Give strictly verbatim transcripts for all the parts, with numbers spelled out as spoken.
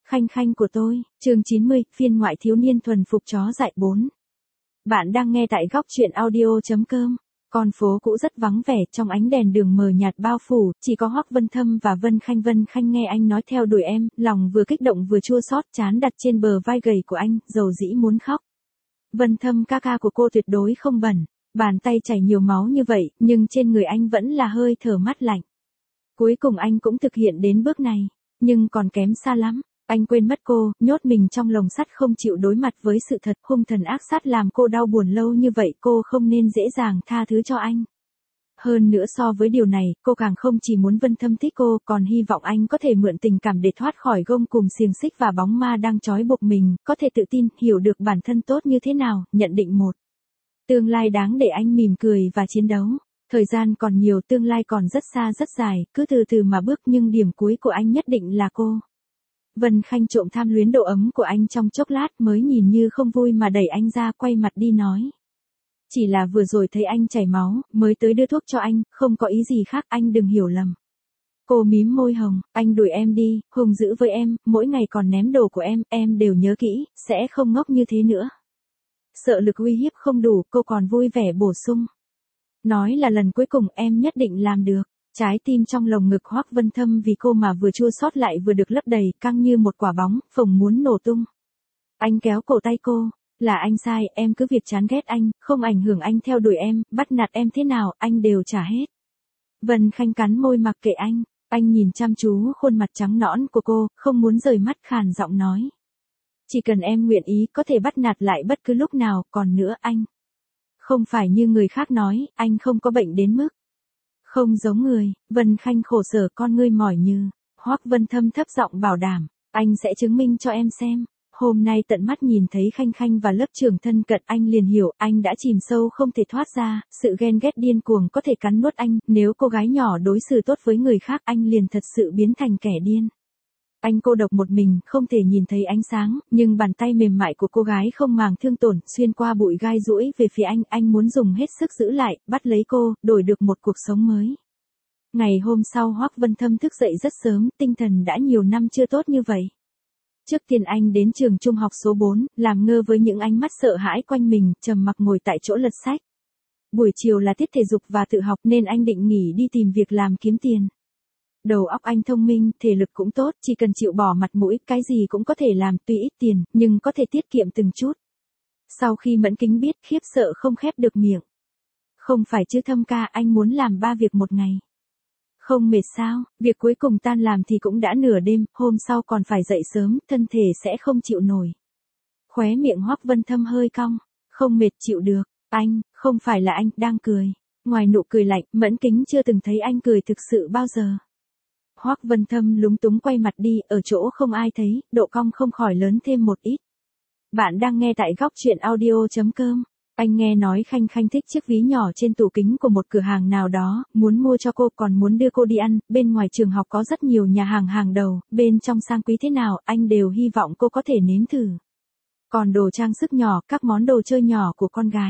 Khanh khanh của tôi, chương chín mươi, phiên ngoại thiếu niên thuần phục chó dại bốn. Bạn đang nghe tại góc truyện audio.com. Con phố cũ rất vắng vẻ, trong ánh đèn đường mờ nhạt bao phủ, chỉ có Hoắc Vân Thâm và Vân Khanh. Vân Khanh nghe anh nói theo đuổi em, lòng vừa kích động vừa chua xót, trán đặt trên bờ vai gầy của anh, dầu dĩ muốn khóc. Vân Thâm ca ca của cô tuyệt đối không bẩn, bàn tay chảy nhiều máu như vậy, nhưng trên người anh vẫn là hơi thở mát lạnh. Cuối cùng anh cũng thực hiện đến bước này, nhưng còn kém xa lắm. Anh quên mất cô, nhốt mình trong lồng sắt không chịu đối mặt với sự thật, hung thần ác sát làm cô đau buồn lâu như vậy, cô không nên dễ dàng tha thứ cho anh. Hơn nữa so với điều này, cô càng không chỉ muốn Vân Thâm thích cô, còn hy vọng anh có thể mượn tình cảm để thoát khỏi gông cùm xiềng xích và bóng ma đang trói buộc mình, có thể tự tin, hiểu được bản thân tốt như thế nào, nhận định một. Tương lai đáng để anh mỉm cười và chiến đấu. Thời gian còn nhiều, tương lai còn rất xa rất dài, cứ từ từ mà bước, nhưng điểm cuối của anh nhất định là cô. Vân Khanh trộm tham luyến độ ấm của anh trong chốc lát, mới nhìn như không vui mà đẩy anh ra, quay mặt đi nói. Chỉ là vừa rồi thấy anh chảy máu, mới tới đưa thuốc cho anh, không có ý gì khác, anh đừng hiểu lầm. Cô mím môi hồng, anh đuổi em đi, hung dữ với em, mỗi ngày còn ném đồ của em, em đều nhớ kỹ, sẽ không ngốc như thế nữa. Sợ lực uy hiếp không đủ, cô còn vui vẻ bổ sung. Nói là lần cuối cùng em nhất định làm được. Trái tim trong lồng ngực Hoắc Vân Thâm vì cô mà vừa chua xót lại vừa được lấp đầy, căng như một quả bóng, phồng muốn nổ tung. Anh kéo cổ tay cô, là anh sai, em cứ việc chán ghét anh, không ảnh hưởng anh theo đuổi em, bắt nạt em thế nào, anh đều trả hết. Vân Khanh cắn môi mặc kệ anh, anh nhìn chăm chú khuôn mặt trắng nõn của cô, không muốn rời mắt, khàn giọng nói. Chỉ cần em nguyện ý, có thể bắt nạt lại bất cứ lúc nào, còn nữa anh. Không phải như người khác nói, anh không có bệnh đến mức. Không giống người, Vân Khanh khổ sở, con ngươi mỏi như. Hoắc Vân Thâm thấp giọng bảo đảm, anh sẽ chứng minh cho em xem. Hôm nay tận mắt nhìn thấy Khanh Khanh và lớp trưởng thân cận, anh liền hiểu, anh đã chìm sâu không thể thoát ra, sự ghen ghét điên cuồng có thể cắn nuốt anh, nếu cô gái nhỏ đối xử tốt với người khác, anh liền thật sự biến thành kẻ điên. Anh cô độc một mình, không thể nhìn thấy ánh sáng, nhưng bàn tay mềm mại của cô gái không màng thương tổn, xuyên qua bụi gai duỗi về phía anh, anh muốn dùng hết sức giữ lại, bắt lấy cô, đổi được một cuộc sống mới. Ngày hôm sau Hoắc Vân Thâm thức dậy rất sớm, tinh thần đã nhiều năm chưa tốt như vậy. Trước tiên anh đến trường trung học số bốn, làm ngơ với những ánh mắt sợ hãi quanh mình, trầm mặc ngồi tại chỗ lật sách. Buổi chiều là tiết thể dục và tự học nên anh định nghỉ đi tìm việc làm kiếm tiền. Đầu óc anh thông minh, thể lực cũng tốt, chỉ cần chịu bỏ mặt mũi, cái gì cũng có thể làm, tuy ít tiền, nhưng có thể tiết kiệm từng chút. Sau khi Mẫn Kính biết, khiếp sợ không khép được miệng. Không phải chứ Thâm ca, anh muốn làm ba việc một ngày. Không mệt sao, việc cuối cùng tan làm thì cũng đã nửa đêm, hôm sau còn phải dậy sớm, thân thể sẽ không chịu nổi. Khóe miệng Hoắc Vân Thâm hơi cong, không mệt chịu được, anh, không phải là anh, đang cười. Ngoài nụ cười lạnh, Mẫn Kính chưa từng thấy anh cười thực sự bao giờ. Hoắc Vân Thâm lúng túng quay mặt đi, ở chỗ không ai thấy, độ cong không khỏi lớn thêm một ít. Bạn đang nghe tại góc truyện audio.com. Anh nghe nói Khanh Khanh thích chiếc ví nhỏ trên tủ kính của một cửa hàng nào đó, muốn mua cho cô, còn muốn đưa cô đi ăn, bên ngoài trường học có rất nhiều nhà hàng hàng đầu, bên trong sang quý thế nào, anh đều hy vọng cô có thể nếm thử. Còn đồ trang sức nhỏ, các món đồ chơi nhỏ của con gái.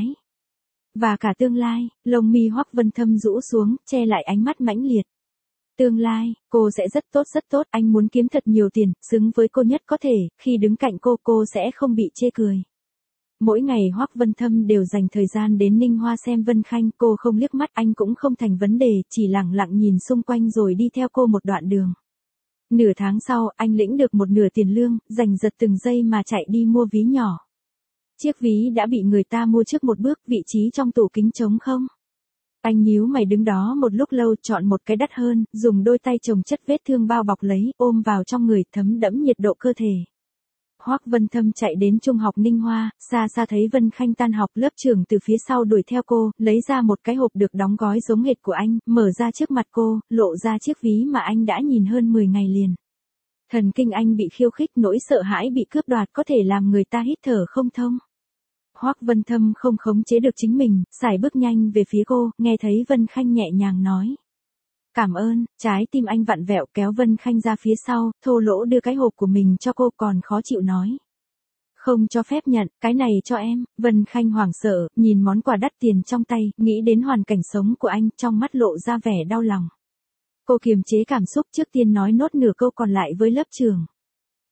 Và cả tương lai, lông mi Hoắc Vân Thâm rũ xuống, che lại ánh mắt mãnh liệt. Tương lai, cô sẽ rất tốt rất tốt, anh muốn kiếm thật nhiều tiền, xứng với cô nhất có thể, khi đứng cạnh cô, cô sẽ không bị chê cười. Mỗi ngày Hoắc Vân Thâm đều dành thời gian đến Ninh Hoa xem Vân Khanh, cô không liếc mắt, anh cũng không thành vấn đề, chỉ lặng lặng nhìn xung quanh rồi đi theo cô một đoạn đường. Nửa tháng sau, anh lĩnh được một nửa tiền lương, giành giật từng giây mà chạy đi mua ví nhỏ. Chiếc ví đã bị người ta mua trước một bước, vị trí trong tủ kính trống không. Anh nhíu mày đứng đó một lúc lâu, chọn một cái đắt hơn, dùng đôi tay chồng chất vết thương bao bọc lấy, ôm vào trong người, thấm đẫm nhiệt độ cơ thể. Hoắc Vân Thâm chạy đến trung học Ninh Hoa, xa xa thấy Vân Khanh tan học, lớp trưởng từ phía sau đuổi theo cô, lấy ra một cái hộp được đóng gói giống hệt của anh, mở ra trước mặt cô, lộ ra chiếc ví mà anh đã nhìn hơn mười ngày liền. Thần kinh anh bị khiêu khích, nỗi sợ hãi bị cướp đoạt có thể làm người ta hít thở không thông. Hoắc Vân Thâm không khống chế được chính mình, sải bước nhanh về phía cô, nghe thấy Vân Khanh nhẹ nhàng nói. Cảm ơn, trái tim anh vặn vẹo, kéo Vân Khanh ra phía sau, thô lỗ đưa cái hộp của mình cho cô, còn khó chịu nói. Không cho phép nhận, cái này cho em. Vân Khanh hoảng sợ, nhìn món quà đắt tiền trong tay, nghĩ đến hoàn cảnh sống của anh, trong mắt lộ ra vẻ đau lòng. Cô kiềm chế cảm xúc, trước tiên nói nốt nửa câu còn lại với lớp trưởng.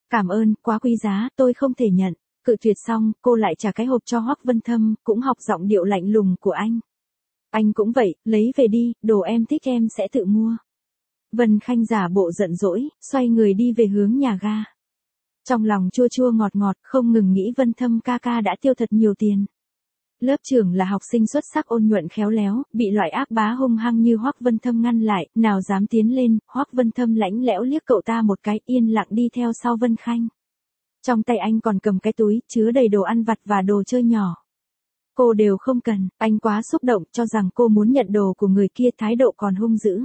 Cảm ơn, quá quý giá, tôi không thể nhận. Cự tuyệt xong, cô lại trả cái hộp cho Hoắc Vân Thâm, cũng học giọng điệu lạnh lùng của anh. Anh cũng vậy, lấy về đi, đồ em thích em sẽ tự mua. Vân Khanh giả bộ giận dỗi, xoay người đi về hướng nhà ga. Trong lòng chua chua ngọt ngọt, không ngừng nghĩ Vân Thâm ca ca đã tiêu thật nhiều tiền. Lớp trưởng là học sinh xuất sắc ôn nhuận khéo léo, bị loại ác bá hung hăng như Hoắc Vân Thâm ngăn lại, nào dám tiến lên, Hoắc Vân Thâm lãnh lẽo liếc cậu ta một cái, yên lặng đi theo sau Vân Khanh. Trong tay anh còn cầm cái túi, chứa đầy đồ ăn vặt và đồ chơi nhỏ. Cô đều không cần, anh quá xúc động, cho rằng cô muốn nhận đồ của người kia, thái độ còn hung dữ.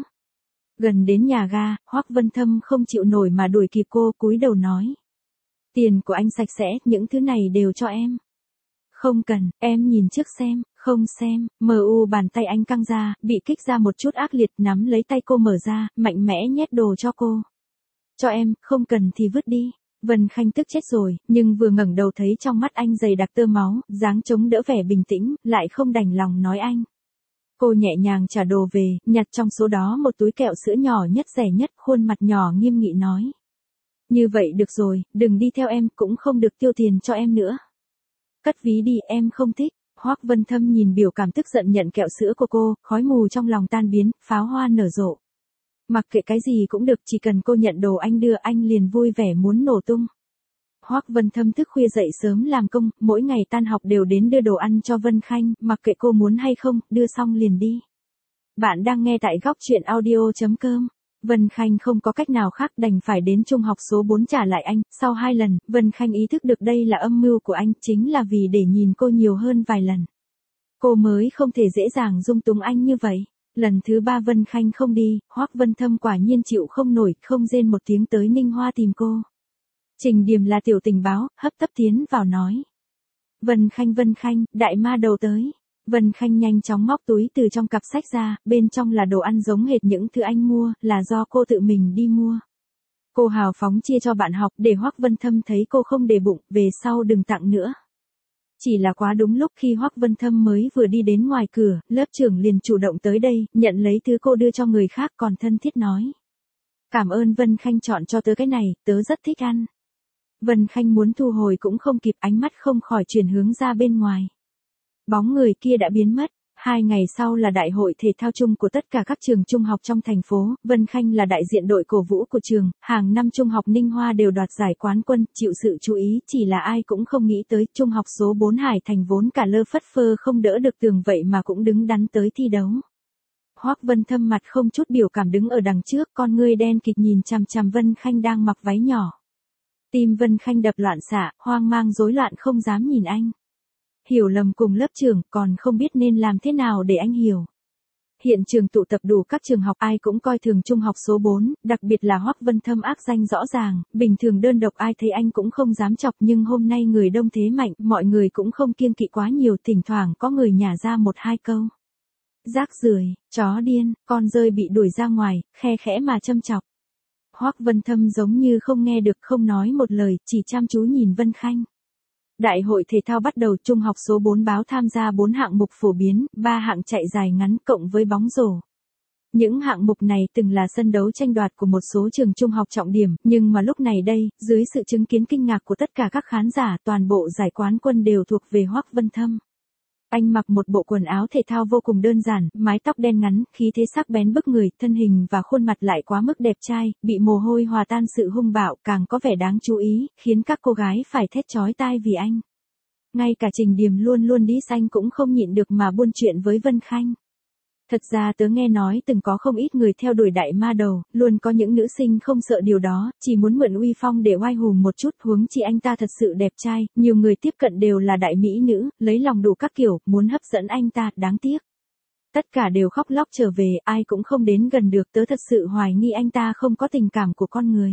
Gần đến nhà ga, Hoắc Vân Thâm không chịu nổi mà đuổi kịp cô, cúi đầu nói. Tiền của anh sạch sẽ, những thứ này đều cho em. Không cần, em nhìn trước xem, không xem, mờ u bàn tay anh căng ra, bị kích ra một chút ác liệt, nắm lấy tay cô mở ra, mạnh mẽ nhét đồ cho cô. Cho em, không cần thì vứt đi. Vân Khanh tức chết rồi, nhưng vừa ngẩng đầu thấy trong mắt anh dày đặc tơ máu, dáng chống đỡ vẻ bình tĩnh, lại không đành lòng nói anh. Cô nhẹ nhàng trả đồ về, nhặt trong số đó một túi kẹo sữa nhỏ nhất rẻ nhất, khuôn mặt nhỏ nghiêm nghị nói. Như vậy được rồi, đừng đi theo em, cũng không được tiêu tiền cho em nữa. Cất ví đi, em không thích. Hoắc Vân Thâm nhìn biểu cảm tức giận nhận kẹo sữa của cô, khói mù trong lòng tan biến, pháo hoa nở rộ. Mặc kệ cái gì cũng được, chỉ cần cô nhận đồ anh đưa, anh liền vui vẻ muốn nổ tung. Hoắc Vân Thâm thức khuya dậy sớm làm công, mỗi ngày tan học đều đến đưa đồ ăn cho Vân Khanh, mặc kệ cô muốn hay không, đưa xong liền đi. Bạn đang nghe tại góc truyện audio chấm com. Vân Khanh không có cách nào khác, đành phải đến trung học số bốn trả lại anh, sau hai lần, Vân Khanh ý thức được đây là âm mưu của anh, chính là vì để nhìn cô nhiều hơn vài lần. Cô mới không thể dễ dàng dung túng anh như vậy. Lần thứ ba Vân Khanh không đi, Hoắc Vân Thâm quả nhiên chịu không nổi, không rên một tiếng tới Ninh Hoa tìm cô. Trình Điềm là tiểu tình báo, hấp tấp tiến vào nói. Vân Khanh Vân Khanh, đại ma đầu tới. Vân Khanh nhanh chóng móc túi từ trong cặp sách ra, bên trong là đồ ăn giống hệt những thứ anh mua, là do cô tự mình đi mua. Cô hào phóng chia cho bạn học, để Hoắc Vân Thâm thấy cô không để bụng, về sau đừng tặng nữa. Chỉ là quá đúng lúc khi Hoắc Vân Thâm mới vừa đi đến ngoài cửa, lớp trưởng liền chủ động tới đây, nhận lấy thứ cô đưa cho người khác, còn thân thiết nói. Cảm ơn Vân Khanh chọn cho tớ cái này, tớ rất thích ăn. Vân Khanh muốn thu hồi cũng không kịp, ánh mắt không khỏi chuyển hướng ra bên ngoài. Bóng người kia đã biến mất. Hai ngày sau là đại hội thể thao chung của tất cả các trường trung học trong thành phố, Vân Khanh là đại diện đội cổ vũ của trường, hàng năm trung học Ninh Hoa đều đoạt giải quán quân, chịu sự chú ý, chỉ là ai cũng không nghĩ tới, trung học số bốn Hải Thành vốn cả lơ phất phơ không đỡ được tường vậy mà cũng đứng đắn tới thi đấu. Hoắc Vân Thâm mặt không chút biểu cảm đứng ở đằng trước, con ngươi đen kịt nhìn chằm chằm Vân Khanh đang mặc váy nhỏ. Tim Vân Khanh đập loạn xạ, hoang mang rối loạn không dám nhìn anh. Hiểu lầm cùng lớp trưởng, còn không biết nên làm thế nào để anh hiểu. Hiện trường tụ tập đủ các trường học, ai cũng coi thường trung học số bốn, đặc biệt là Hoắc Vân Thâm ác danh rõ ràng, bình thường đơn độc ai thấy anh cũng không dám chọc, nhưng hôm nay người đông thế mạnh, mọi người cũng không kiêng kỵ quá nhiều, thỉnh thoảng có người nhả ra một hai câu. Rác rưởi, chó điên, con rơi bị đuổi ra ngoài, khe khẽ mà châm chọc. Hoắc Vân Thâm giống như không nghe được, không nói một lời, chỉ chăm chú nhìn Vân Khanh. Đại hội thể thao bắt đầu, trung học số bốn báo tham gia bốn hạng mục phổ biến, ba hạng chạy dài ngắn cộng với bóng rổ. Những hạng mục này từng là sân đấu tranh đoạt của một số trường trung học trọng điểm, nhưng mà lúc này đây, dưới sự chứng kiến kinh ngạc của tất cả các khán giả, toàn bộ giải quán quân đều thuộc về Hoắc Vân Thâm. Anh mặc một bộ quần áo thể thao vô cùng đơn giản, mái tóc đen ngắn, khí thế sắc bén bức người, thân hình và khuôn mặt lại quá mức đẹp trai, bị mồ hôi hòa tan sự hung bạo, càng có vẻ đáng chú ý, khiến các cô gái phải thét chói tai vì anh. Ngay cả Trình Điềm luôn luôn đi xanh cũng không nhịn được mà buôn chuyện với Vân Khanh. Thật ra tớ nghe nói từng có không ít người theo đuổi đại ma đầu, luôn có những nữ sinh không sợ điều đó, chỉ muốn mượn uy phong để oai hùng một chút, huống chi anh ta thật sự đẹp trai, nhiều người tiếp cận đều là đại mỹ nữ, lấy lòng đủ các kiểu, muốn hấp dẫn anh ta, đáng tiếc. Tất cả đều khóc lóc trở về, ai cũng không đến gần được, tớ thật sự hoài nghi anh ta không có tình cảm của con người.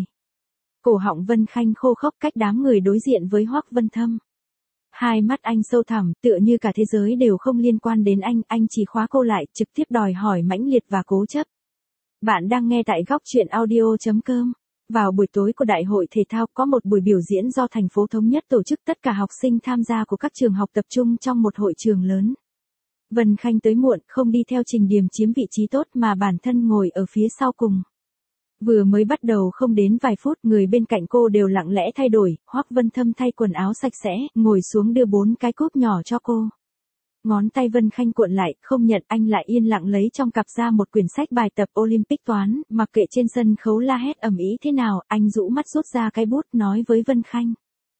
Cổ họng Vân Khanh khô khốc cách đám người đối diện với Hoắc Vân Thâm. Hai mắt anh sâu thẳm, tựa như cả thế giới đều không liên quan đến anh, anh chỉ khóa cô lại, trực tiếp đòi hỏi mãnh liệt và cố chấp. Bạn đang nghe tại góc truyện audio chấm com. Vào buổi tối của đại hội thể thao có một buổi biểu diễn do thành phố thống nhất tổ chức, tất cả học sinh tham gia của các trường học tập trung trong một hội trường lớn. Vân Khanh tới muộn, không đi theo Trình Điềm chiếm vị trí tốt mà bản thân ngồi ở phía sau cùng. Vừa mới bắt đầu không đến vài phút, người bên cạnh cô đều lặng lẽ thay đổi, Hoắc Vân Thâm thay quần áo sạch sẽ, ngồi xuống đưa bốn cái cúp nhỏ cho cô. Ngón tay Vân Khanh cuộn lại, không nhận, anh lại yên lặng lấy trong cặp ra một quyển sách bài tập Olympic toán, mặc kệ trên sân khấu la hét ầm ĩ thế nào, anh rũ mắt rút ra cái bút nói với Vân Khanh.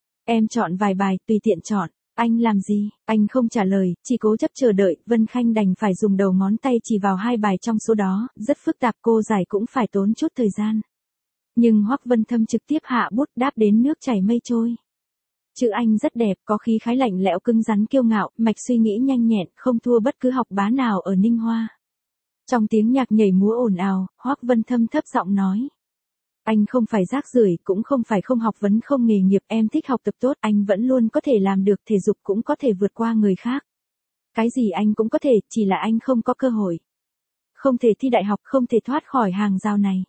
Em chọn vài bài, tùy tiện chọn. Anh làm gì? Anh không trả lời, chỉ cố chấp chờ đợi, Vân Khanh đành phải dùng đầu ngón tay chỉ vào hai bài trong số đó, rất phức tạp, cô giải cũng phải tốn chút thời gian. Nhưng Hoắc Vân Thâm trực tiếp hạ bút, đáp đến nước chảy mây trôi. Chữ anh rất đẹp, có khí khái lạnh lẽo cứng rắn kiêu ngạo, mạch suy nghĩ nhanh nhẹn, không thua bất cứ học bá nào ở Ninh Hoa. Trong tiếng nhạc nhảy múa ồn ào, Hoắc Vân Thâm thấp giọng nói. Anh không phải rác rưởi, cũng không phải không học vấn không nghề nghiệp, em thích học tập tốt, anh vẫn luôn có thể làm được, thể dục cũng có thể vượt qua người khác. Cái gì anh cũng có thể, chỉ là anh không có cơ hội. Không thể thi đại học, không thể thoát khỏi hàng rào này.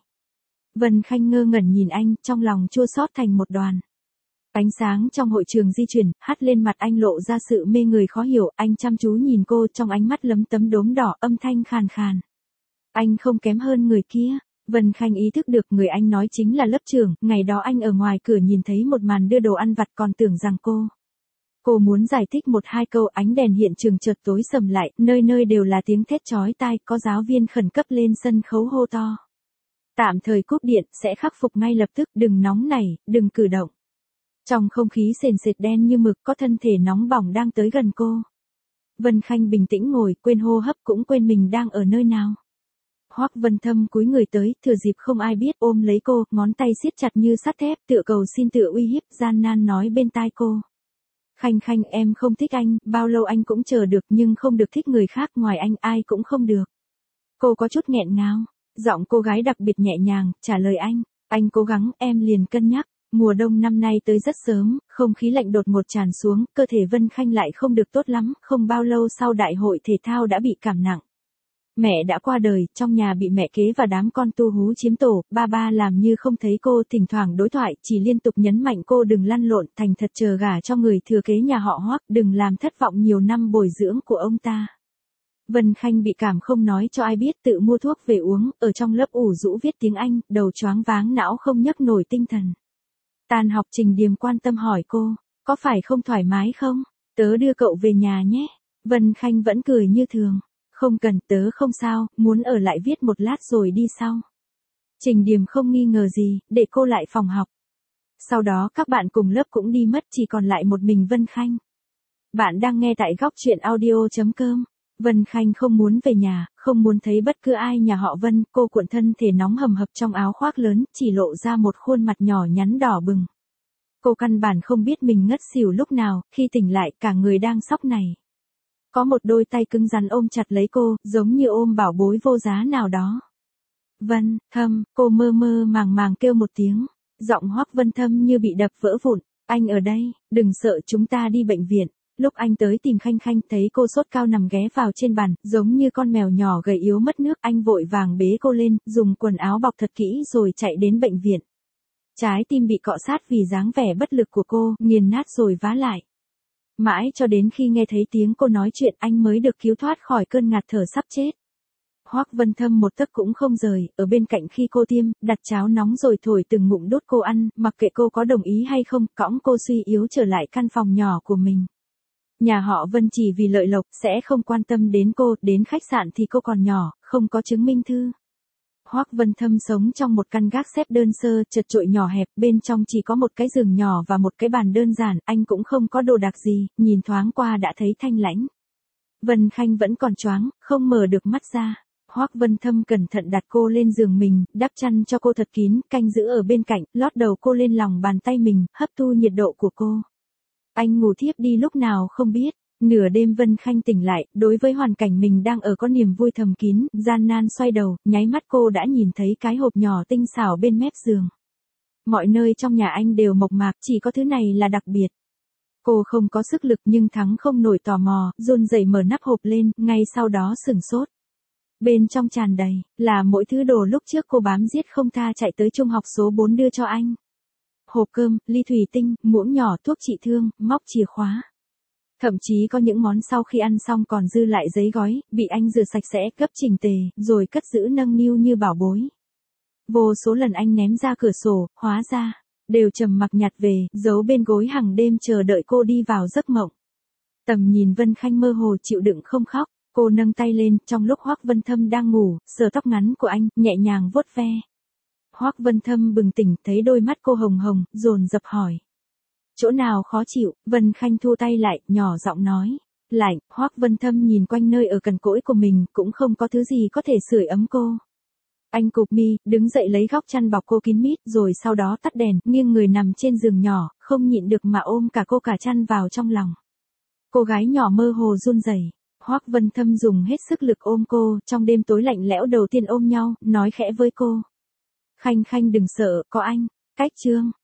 Vân Khanh ngơ ngẩn nhìn anh, trong lòng chua xót thành một đoàn. Ánh sáng trong hội trường di chuyển, hắt lên mặt anh lộ ra sự mê người khó hiểu, anh chăm chú nhìn cô, trong ánh mắt lấm tấm đốm đỏ, âm thanh khàn khàn. Anh không kém hơn người kia. Vân Khanh ý thức được người anh nói chính là lớp trưởng, ngày đó anh ở ngoài cửa nhìn thấy một màn đưa đồ ăn vặt còn tưởng rằng cô. Cô muốn giải thích một hai câu, ánh đèn hiện trường chợt tối sầm lại, nơi nơi đều là tiếng thét chói tai, có giáo viên khẩn cấp lên sân khấu hô to. Tạm thời cúp điện, sẽ khắc phục ngay lập tức, đừng nóng nảy, đừng cử động. Trong không khí sền sệt đen như mực, có thân thể nóng bỏng đang tới gần cô. Vân Khanh bình tĩnh ngồi, quên hô hấp cũng quên mình đang ở nơi nào. Hoắc Vân Thâm cúi người tới, thừa dịp không ai biết, ôm lấy cô, ngón tay siết chặt như sắt thép, tựa cầu xin tựa uy hiếp, gian nan nói bên tai cô. Khanh Khanh, em không thích anh, bao lâu anh cũng chờ được, nhưng không được thích người khác, ngoài anh ai cũng không được. Cô có chút nghẹn ngào, giọng cô gái đặc biệt nhẹ nhàng, trả lời anh. Anh cố gắng, em liền cân nhắc. Mùa đông năm nay tới rất sớm, không khí lạnh đột ngột tràn xuống, cơ thể Vân Khanh lại không được tốt lắm, không bao lâu sau đại hội thể thao đã bị cảm nặng. Mẹ đã qua đời, trong nhà bị mẹ kế và đám con tu hú chiếm tổ, ba ba làm như không thấy cô, thỉnh thoảng đối thoại, chỉ liên tục nhấn mạnh cô đừng lăn lộn, thành thật chờ gả cho người thừa kế nhà họ Hoắc, đừng làm thất vọng nhiều năm bồi dưỡng của ông ta. Vân Khanh bị cảm không nói cho ai biết, tự mua thuốc về uống, ở trong lớp ủ rũ viết tiếng Anh, đầu choáng váng não không nhấc nổi tinh thần. Tan học Trình Điềm quan tâm hỏi cô, có phải không thoải mái không? Tớ đưa cậu về nhà nhé. Vân Khanh vẫn cười như thường. Không cần, tớ không sao, muốn ở lại viết một lát rồi đi sau. Trình Điềm không nghi ngờ gì, để cô lại phòng học. Sau đó các bạn cùng lớp cũng đi mất, chỉ còn lại một mình Vân Khanh. Bạn đang nghe tại góc truyện audio chấm com. Vân Khanh không muốn về nhà, không muốn thấy bất cứ ai nhà họ Vân, cô cuộn thân thể nóng hầm hập trong áo khoác lớn, chỉ lộ ra một khuôn mặt nhỏ nhắn đỏ bừng. Cô căn bản không biết mình ngất xỉu lúc nào, khi tỉnh lại cả người đang sóc này. Có một đôi tay cứng rắn ôm chặt lấy cô, giống như ôm bảo bối vô giá nào đó. Vân Thâm, cô mơ mơ màng màng kêu một tiếng, giọng Hoắc Vân Thâm như bị đập vỡ vụn, anh ở đây, đừng sợ, chúng ta đi bệnh viện. Lúc anh tới tìm Khanh Khanh thấy cô sốt cao nằm ghé vào trên bàn, giống như con mèo nhỏ gầy yếu mất nước, anh vội vàng bế cô lên, dùng quần áo bọc thật kỹ rồi chạy đến bệnh viện. Trái tim bị cọ sát vì dáng vẻ bất lực của cô, nghiền nát rồi vá lại. Mãi cho đến khi nghe thấy tiếng cô nói chuyện anh mới được cứu thoát khỏi cơn ngạt thở sắp chết. Hoắc Vân Thâm một tấc cũng không rời, ở bên cạnh khi cô tiêm, đặt cháo nóng rồi thổi từng ngụm đốt cô ăn, mặc kệ cô có đồng ý hay không, cõng cô suy yếu trở lại căn phòng nhỏ của mình. Nhà họ Vân chỉ vì lợi lộc sẽ không quan tâm đến cô, đến khách sạn thì cô còn nhỏ, không có chứng minh thư. Hoắc Vân Thâm sống trong một căn gác xếp đơn sơ, chật chội nhỏ hẹp, bên trong chỉ có một cái giường nhỏ và một cái bàn đơn giản, anh cũng không có đồ đạc gì, nhìn thoáng qua đã thấy thanh lãnh. Vân Khanh vẫn còn choáng, không mở được mắt ra. Hoắc Vân Thâm cẩn thận đặt cô lên giường mình, đắp chăn cho cô thật kín, canh giữ ở bên cạnh, lót đầu cô lên lòng bàn tay mình, hấp thu nhiệt độ của cô. Anh ngủ thiếp đi lúc nào không biết. Nửa đêm Vân Khanh tỉnh lại, đối với hoàn cảnh mình đang ở có niềm vui thầm kín, gian nan xoay đầu, nháy mắt cô đã nhìn thấy cái hộp nhỏ tinh xảo bên mép giường. Mọi nơi trong nhà anh đều mộc mạc, chỉ có thứ này là đặc biệt. Cô không có sức lực nhưng thắng không nổi tò mò, run rẩy mở nắp hộp lên, ngay sau đó sửng sốt. Bên trong tràn đầy, là mỗi thứ đồ lúc trước cô bám giết không tha chạy tới trung học số bốn đưa cho anh. Hộp cơm, ly thủy tinh, muỗng nhỏ, thuốc trị thương, móc chìa khóa. Thậm chí có những món sau khi ăn xong còn dư lại giấy gói, bị anh rửa sạch sẽ, gấp chỉnh tề, rồi cất giữ nâng niu như bảo bối. Vô số lần anh ném ra cửa sổ, hóa ra, đều trầm mặc nhặt về, giấu bên gối hàng đêm chờ đợi cô đi vào giấc mộng. Tầm nhìn Vân Khanh mơ hồ chịu đựng không khóc, cô nâng tay lên, trong lúc Hoắc Vân Thâm đang ngủ, sờ tóc ngắn của anh, nhẹ nhàng vuốt ve. Hoắc Vân Thâm bừng tỉnh, thấy đôi mắt cô hồng hồng, dồn dập hỏi. Chỗ nào khó chịu? Vân Khanh thu tay lại, nhỏ giọng nói. Lạnh. Hoắc Vân Thâm nhìn quanh nơi ở cằn cỗi của mình, cũng không có thứ gì có thể sưởi ấm cô. Anh cụp mi, đứng dậy lấy góc chăn bọc cô kín mít, rồi sau đó tắt đèn, nghiêng người nằm trên giường nhỏ, không nhịn được mà ôm cả cô cả chăn vào trong lòng. Cô gái nhỏ mơ hồ run rẩy. Hoắc Vân Thâm dùng hết sức lực ôm cô, trong đêm tối lạnh lẽo đầu tiên ôm nhau, nói khẽ với cô. Khanh Khanh đừng sợ, có anh. Cách chương